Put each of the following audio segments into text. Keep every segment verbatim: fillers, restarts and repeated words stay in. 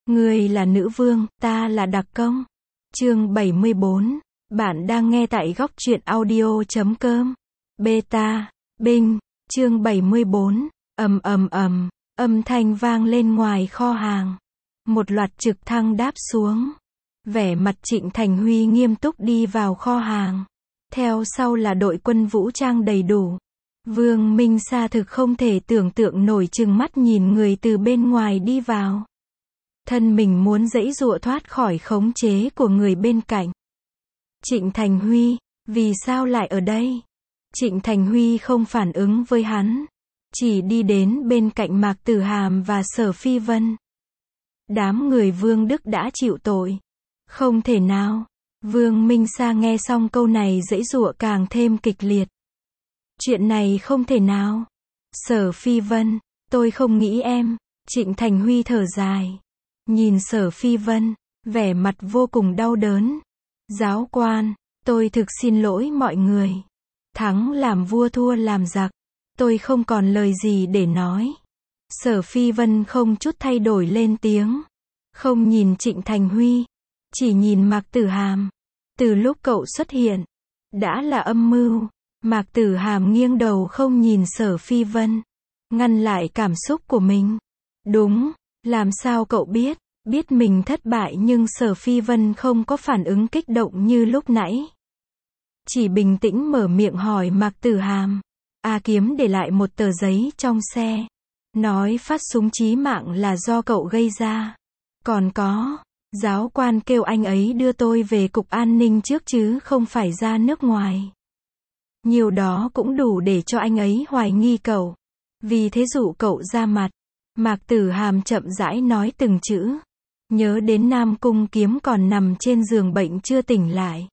Ngươi là nữ vương, ta là đặc công. Chương bảy mươi bốn. Bạn đang nghe tại góc truyện audio chấm com. Beta, Binh, chương bảy mươi bốn. Ầm ầm ầm, âm thanh vang lên ngoài kho hàng. Một loạt trực thăng đáp xuống. Vẻ mặt Trịnh Thành Huy nghiêm túc đi vào kho hàng. Theo sau là đội quân vũ trang đầy đủ. Vương Minh Sa thực không thể tưởng tượng nổi, trừng mắt nhìn người từ bên ngoài đi vào. Thân mình muốn giãy giụa thoát khỏi khống chế của người bên cạnh. Trịnh Thành Huy, vì sao lại ở đây? Trịnh Thành Huy không phản ứng với hắn, chỉ đi đến bên cạnh Mạc Tử Hàm và Sở Phi Vân. Đám người Vương Đức đã chịu tội. Không thể nào. Vương Minh Sa nghe xong câu này giãy giụa càng thêm kịch liệt. Chuyện này không thể nào. Sở Phi Vân, tôi không nghĩ em. Trịnh Thành Huy thở dài. Nhìn Sở Phi Vân, vẻ mặt vô cùng đau đớn. Giáo quan, tôi thực xin lỗi mọi người. Thắng làm vua thua làm giặc. Tôi không còn lời gì để nói. Sở Phi Vân không chút thay đổi lên tiếng. Không nhìn Trịnh Thành Huy, chỉ nhìn Mạc Tử Hàm. Từ lúc cậu xuất hiện, đã là âm mưu. Mạc Tử Hàm nghiêng đầu không nhìn Sở Phi Vân, ngăn lại cảm xúc của mình. Đúng, làm sao cậu biết? Biết mình thất bại nhưng Sở Phi Vân không có phản ứng kích động như lúc nãy. Chỉ bình tĩnh mở miệng hỏi Mạc Tử Hàm. A Kiếm để lại một tờ giấy trong xe. Nói phát súng chí mạng là do cậu gây ra. Còn có, giáo quan kêu anh ấy đưa tôi về cục an ninh trước chứ không phải ra nước ngoài. Nhiều đó cũng đủ để cho anh ấy hoài nghi cậu. Vì thế dụ cậu ra mặt. Mạc Tử Hàm chậm rãi nói từng chữ. Nhớ đến Nam Cung Kiếm còn nằm trên giường bệnh chưa tỉnh lại.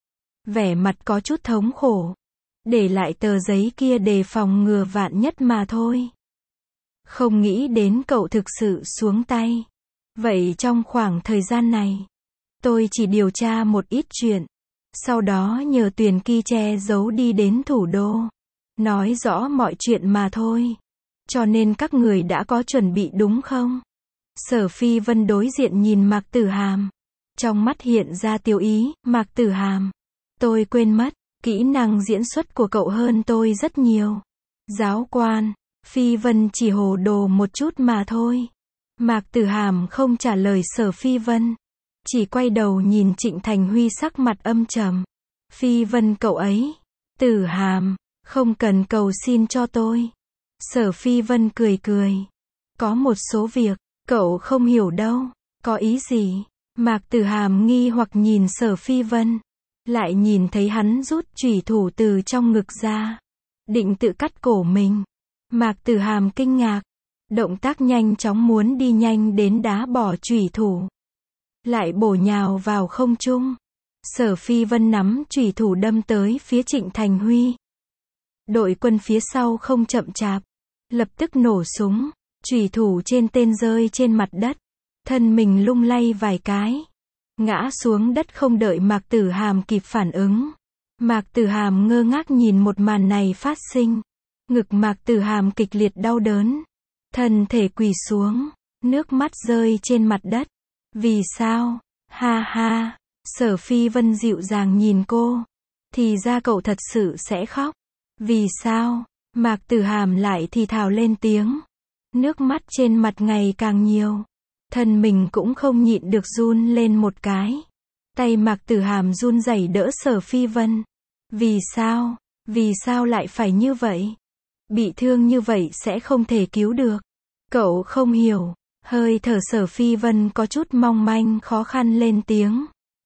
Vẻ mặt có chút thống khổ. Để lại tờ giấy kia đề phòng ngừa vạn nhất mà thôi. Không nghĩ đến cậu thực sự xuống tay. Vậy trong khoảng thời gian này, tôi chỉ điều tra một ít chuyện. Sau đó nhờ Tuyền Ki che giấu đi đến thủ đô. Nói rõ mọi chuyện mà thôi. Cho nên các người đã có chuẩn bị đúng không? Sở Phi Vân đối diện nhìn Mạc Tử Hàm. Trong mắt hiện ra tiêu ý. Mạc Tử Hàm, tôi quên mất, kỹ năng diễn xuất của cậu hơn tôi rất nhiều. Giáo quan, Phi Vân chỉ hồ đồ một chút mà thôi. Mạc Tử Hàm không trả lời Sở Phi Vân, chỉ quay đầu nhìn Trịnh Thành Huy sắc mặt âm trầm. Phi Vân cậu ấy. Tử Hàm, không cần cầu xin cho tôi. Sở Phi Vân cười cười. Có một số việc, cậu không hiểu đâu. Có ý gì? Mạc Tử Hàm nghi hoặc nhìn Sở Phi Vân. Lại nhìn thấy hắn rút chủy thủ từ trong ngực ra. Định tự cắt cổ mình. Mạc Tử Hàm kinh ngạc. Động tác nhanh chóng muốn đi nhanh đến đá bỏ chủy thủ. Lại bổ nhào vào không trung. Sở Phi Vân nắm chủy thủ đâm tới phía Trịnh Thành Huy. Đội quân phía sau không chậm chạp. Lập tức nổ súng. Chủy thủ trên tên rơi trên mặt đất. Thân mình lung lay vài cái. Ngã xuống đất không đợi Mạc Tử Hàm kịp phản ứng. Mạc Tử Hàm ngơ ngác nhìn một màn này phát sinh. Ngực Mạc Tử Hàm kịch liệt đau đớn. Thân thể quỳ xuống. Nước mắt rơi trên mặt đất. Vì sao? Ha ha. Sở Phi Vân dịu dàng nhìn cô. Thì ra cậu thật sự sẽ khóc. Vì sao? Mạc Tử Hàm lại thì thào lên tiếng. Nước mắt trên mặt ngày càng nhiều. Thân mình cũng không nhịn được run lên một cái. Tay Mạc Tử Hàm run rẩy đỡ Sở Phi Vân. Vì sao? Vì sao lại phải như vậy? Bị thương như vậy sẽ không thể cứu được. Cậu không hiểu. Hơi thở Sở Phi Vân có chút mong manh khó khăn lên tiếng.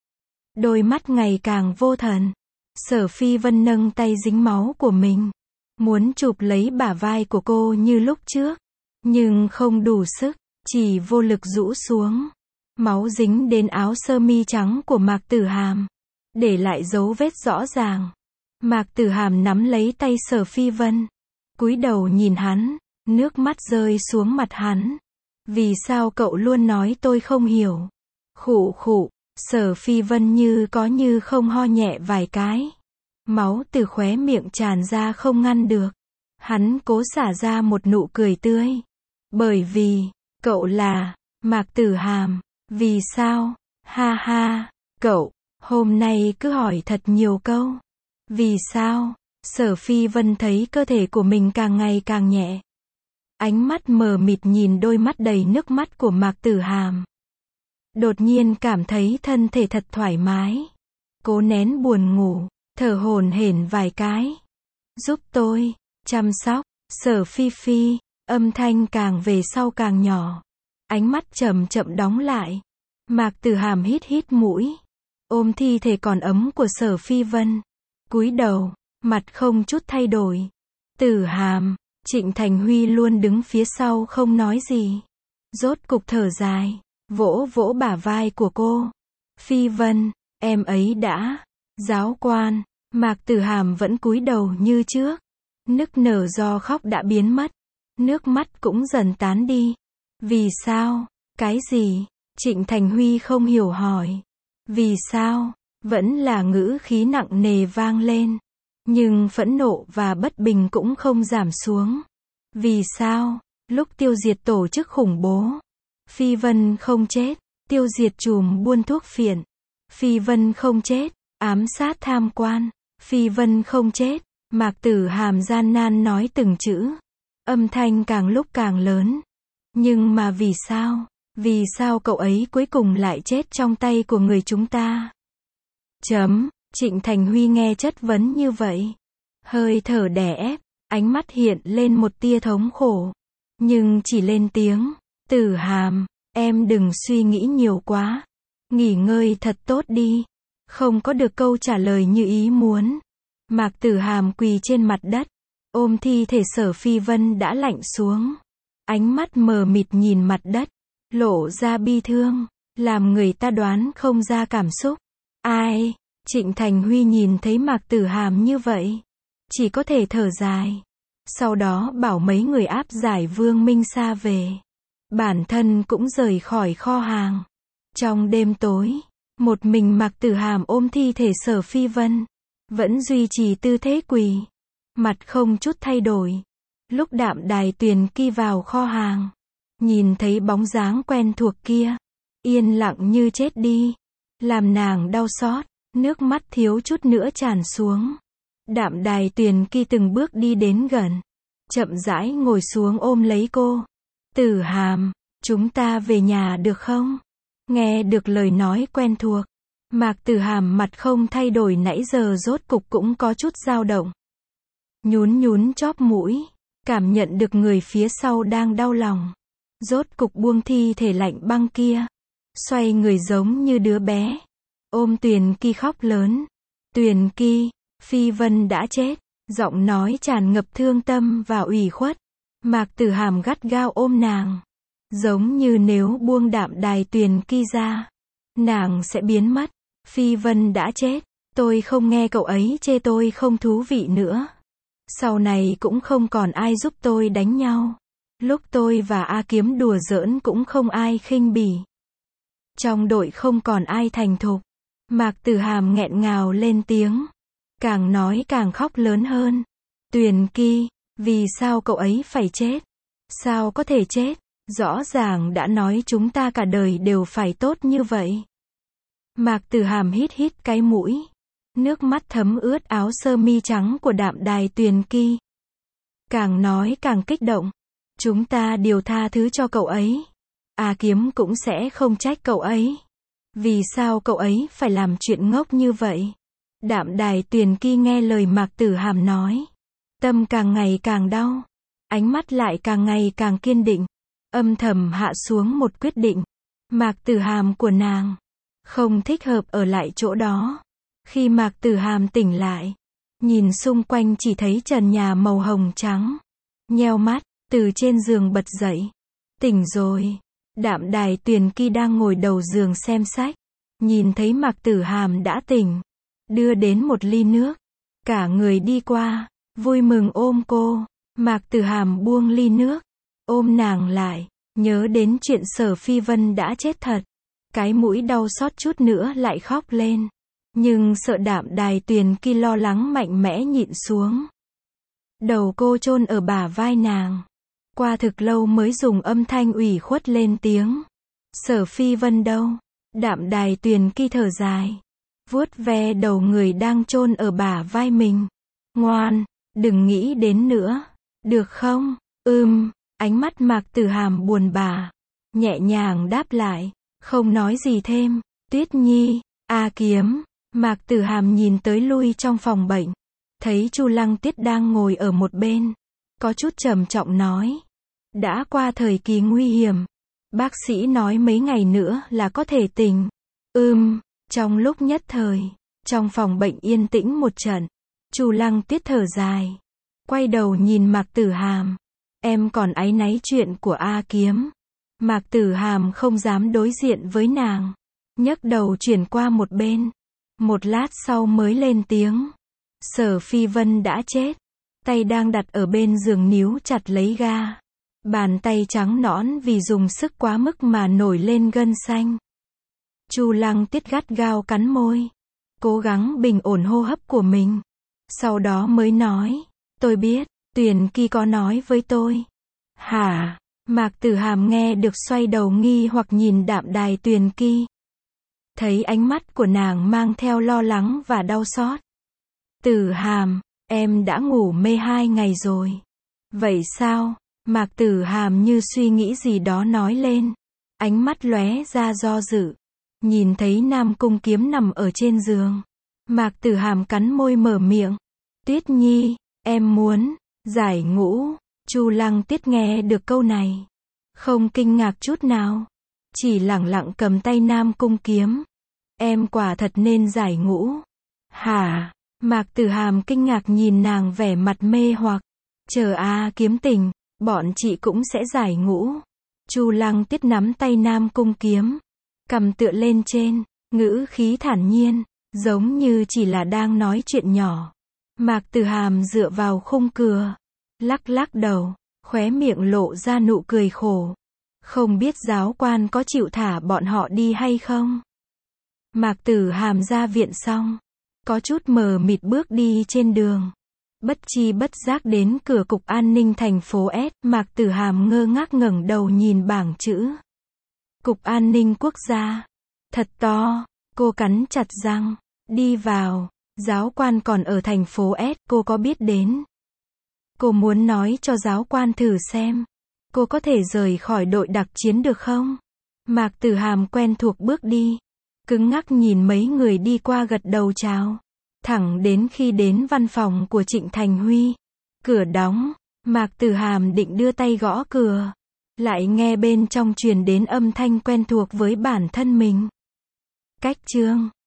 Đôi mắt ngày càng vô thần. Sở Phi Vân nâng tay dính máu của mình. Muốn chụp lấy bả vai của cô như lúc trước. Nhưng không đủ sức. Chỉ vô lực rũ xuống. Máu dính đến áo sơ mi trắng của Mạc Tử Hàm. Để lại dấu vết rõ ràng. Mạc Tử Hàm nắm lấy tay Sở Phi Vân. Cúi đầu nhìn hắn. Nước mắt rơi xuống mặt hắn. Vì sao cậu luôn nói tôi không hiểu? Khụ khụ. Sở Phi Vân như có như không ho nhẹ vài cái. Máu từ khóe miệng tràn ra không ngăn được. Hắn cố xả ra một nụ cười tươi. Bởi vì, cậu là, Mạc Tử Hàm, vì sao? Ha ha, cậu, hôm nay cứ hỏi thật nhiều câu. Vì sao? Sở Phi Vân thấy cơ thể của mình càng ngày càng nhẹ. Ánh mắt mờ mịt nhìn đôi mắt đầy nước mắt của Mạc Tử Hàm. Đột nhiên cảm thấy thân thể thật thoải mái. Cố nén buồn ngủ, thở hổn hển vài cái. Giúp tôi, chăm sóc, Sở Phi Phi, âm thanh càng về sau càng nhỏ. Ánh mắt chậm chậm đóng lại. Mạc Tử Hàm hít hít mũi. Ôm thi thể còn ấm của Sở Phi Vân. Cúi đầu, mặt không chút thay đổi. Tử Hàm, Trịnh Thành Huy luôn đứng phía sau không nói gì. Rốt cục thở dài, vỗ vỗ bả vai của cô. Phi Vân, em ấy đã. Giáo quan, Mạc Tử Hàm vẫn cúi đầu như trước. Nức nở do khóc đã biến mất. Nước mắt cũng dần tán đi. Vì sao? Cái gì? Trịnh Thành Huy không hiểu hỏi. Vì sao? Vẫn là ngữ khí nặng nề vang lên. Nhưng phẫn nộ và bất bình cũng không giảm xuống. Vì sao? Lúc tiêu diệt tổ chức khủng bố, Phi Vân không chết. Tiêu diệt chùm buôn thuốc phiện, Phi Vân không chết. Ám sát tham quan, Phi Vân không chết. Mạc Tử Hàm gian nan nói từng chữ. Âm thanh càng lúc càng lớn. Nhưng mà vì sao? Vì sao cậu ấy cuối cùng lại chết trong tay của người chúng ta? Chấm, Trịnh Thành Huy nghe chất vấn như vậy. Hơi thở đè ép, ánh mắt hiện lên một tia thống khổ. Nhưng chỉ lên tiếng. Tử Hàm, em đừng suy nghĩ nhiều quá. Nghỉ ngơi thật tốt đi. Không có được câu trả lời như ý muốn. Mạc Tử Hàm quỳ trên mặt đất. Ôm thi thể Sở Phi Vân đã lạnh xuống. Ánh mắt mờ mịt nhìn mặt đất. Lộ ra bi thương. Làm người ta đoán không ra cảm xúc. Ai? Trịnh Thành Huy nhìn thấy Mạc Tử Hàm như vậy. Chỉ có thể thở dài. Sau đó bảo mấy người áp giải Vương Minh Sa về. Bản thân cũng rời khỏi kho hàng. Trong đêm tối, một mình Mạc Tử Hàm ôm thi thể Sở Phi Vân. Vẫn duy trì tư thế quỳ. Mặt không chút thay đổi. Lúc Đạm Đài Tuyền Kỳ vào kho hàng. Nhìn thấy bóng dáng quen thuộc kia. Yên lặng như chết đi. Làm nàng đau xót. Nước mắt thiếu chút nữa tràn xuống. Đạm Đài Tuyền Kỳ từng bước đi đến gần. Chậm rãi ngồi xuống ôm lấy cô. Tử Hàm, chúng ta về nhà được không? Nghe được lời nói quen thuộc. Mạc Tử Hàm mặt không thay đổi nãy giờ rốt cục cũng có chút dao động. Nhún nhún chóp mũi. Cảm nhận được người phía sau đang đau lòng. Rốt cục buông thi thể lạnh băng kia. Xoay người giống như đứa bé. Ôm Tuyền Kỳ khóc lớn. Tuyền Kỳ, Phi Vân đã chết. Giọng nói tràn ngập thương tâm và ủy khuất. Mạc Tử Hàm gắt gao ôm nàng. Giống như nếu buông Đạm Đài Tuyền Kỳ ra, nàng sẽ biến mất. Phi Vân đã chết. Tôi không nghe cậu ấy chê tôi không thú vị nữa. Sau này cũng không còn ai giúp tôi đánh nhau. Lúc tôi và A Kiếm đùa giỡn cũng không ai khinh bỉ. Trong đội không còn ai thành thục. Mạc Tử Hàm nghẹn ngào lên tiếng. Càng nói càng khóc lớn hơn. Tuyền Kỳ, vì sao cậu ấy phải chết? Sao có thể chết? Rõ ràng đã nói chúng ta cả đời đều phải tốt như vậy. Mạc Tử Hàm hít hít cái mũi. Nước mắt thấm ướt áo sơ mi trắng của Đạm Đài Tuyền Kỳ. Càng nói càng kích động. Chúng ta đều tha thứ cho cậu ấy. A Kiếm cũng sẽ không trách cậu ấy. Vì sao cậu ấy phải làm chuyện ngốc như vậy? Đạm Đài Tuyền Kỳ nghe lời Mạc Tử Hàm nói. Tâm càng ngày càng đau. Ánh mắt lại càng ngày càng kiên định. Âm thầm hạ xuống một quyết định. Mạc Tử Hàm của nàng không thích hợp ở lại chỗ đó. Khi Mạc Tử Hàm tỉnh lại, nhìn xung quanh chỉ thấy trần nhà màu hồng trắng. Nheo mắt, từ trên giường bật dậy. Tỉnh rồi. Đạm Đài Tuyền Kỳ đang ngồi đầu giường xem sách. Nhìn thấy Mạc Tử Hàm đã tỉnh. Đưa đến một ly nước. Cả người đi qua. Vui mừng ôm cô. Mạc Tử Hàm buông ly nước. Ôm nàng lại. Nhớ đến chuyện Sở Phi Vân đã chết thật. Cái mũi đau xót chút nữa lại khóc lên. Nhưng sợ Đạm Đài Tuyền Kỳ lo lắng mạnh mẽ nhịn xuống. Đầu cô chôn ở bả vai nàng. Qua thực lâu mới dùng âm thanh ủy khuất lên tiếng. Sở Phi Vân đâu? Đạm Đài Tuyền Kỳ thở dài, vuốt ve đầu người đang chôn ở bả vai mình. Ngoan, đừng nghĩ đến nữa, được không? Ừm, ánh mắt Mạc Tử Hàm buồn bã, nhẹ nhàng đáp lại, không nói gì thêm. Tuyết Nhi, A Kiếm, Mạc Tử Hàm nhìn tới lui trong phòng bệnh, thấy Chu Lăng Tiết đang ngồi ở một bên, có chút trầm trọng nói, đã qua thời kỳ nguy hiểm, bác sĩ nói mấy ngày nữa là có thể tỉnh. Ừm, trong lúc nhất thời, trong phòng bệnh yên tĩnh một trận, Chu Lăng Tiết thở dài, quay đầu nhìn Mạc Tử Hàm, em còn áy náy chuyện của A Kiếm. Mạc Tử Hàm không dám đối diện với nàng, nhấc đầu chuyển qua một bên, một lát sau mới lên tiếng, Sở Phi Vân đã chết, tay đang đặt ở bên giường níu chặt lấy ga, bàn tay trắng nõn vì dùng sức quá mức mà nổi lên gân xanh. Chu Lăng Tiết gắt gao cắn môi, cố gắng bình ổn hô hấp của mình, sau đó mới nói, tôi biết, Tuyền Kỳ có nói với tôi. Hả? Mạc Tử Hàm nghe được xoay đầu nghi hoặc nhìn Đạm Đài Tuyền Kỳ, thấy ánh mắt của nàng mang theo lo lắng và đau xót. Tử Hàm, em đã ngủ mê hai ngày rồi. Vậy sao? Mạc Tử Hàm như suy nghĩ gì đó nói lên, ánh mắt lóe ra do dự, nhìn thấy Nam Cung Kiếm nằm ở trên giường. Mạc Tử Hàm cắn môi mở miệng, Tuyết Nhi, em muốn giải ngũ. Chu Lăng Tiết nghe được câu này, không kinh ngạc chút nào, chỉ lẳng lặng cầm tay Nam Cung Kiếm. Em quả thật nên giải ngũ. Hả? Mạc Tử Hàm kinh ngạc nhìn nàng vẻ mặt mê hoặc. Chờ A Kiếm tỉnh, bọn chị cũng sẽ giải ngũ. Chu Lăng Tiết nắm tay Nam Cung Kiếm, cầm tựa lên trên, ngữ khí thản nhiên, giống như chỉ là đang nói chuyện nhỏ. Mạc Tử Hàm dựa vào khung cửa, lắc lắc đầu, khóe miệng lộ ra nụ cười khổ. Không biết giáo quan có chịu thả bọn họ đi hay không? Mạc Tử Hàm ra viện xong, có chút mờ mịt bước đi trên đường. Bất chi bất giác đến cửa cục an ninh thành phố S, Mạc Tử Hàm ngơ ngác ngẩng đầu nhìn bảng chữ. Cục an ninh quốc gia. Thật to, cô cắn chặt răng, đi vào, giáo quan còn ở thành phố S, cô có biết đến. Cô muốn nói cho giáo quan thử xem, cô có thể rời khỏi đội đặc chiến được không? Mạc Tử Hàm quen thuộc bước đi, cứng ngắc nhìn mấy người đi qua gật đầu chào, thẳng đến khi đến văn phòng của Trịnh Thành Huy. Cửa đóng, Mạc Tử Hàm định đưa tay gõ cửa, lại nghe bên trong truyền đến âm thanh quen thuộc với bản thân mình. Cách chương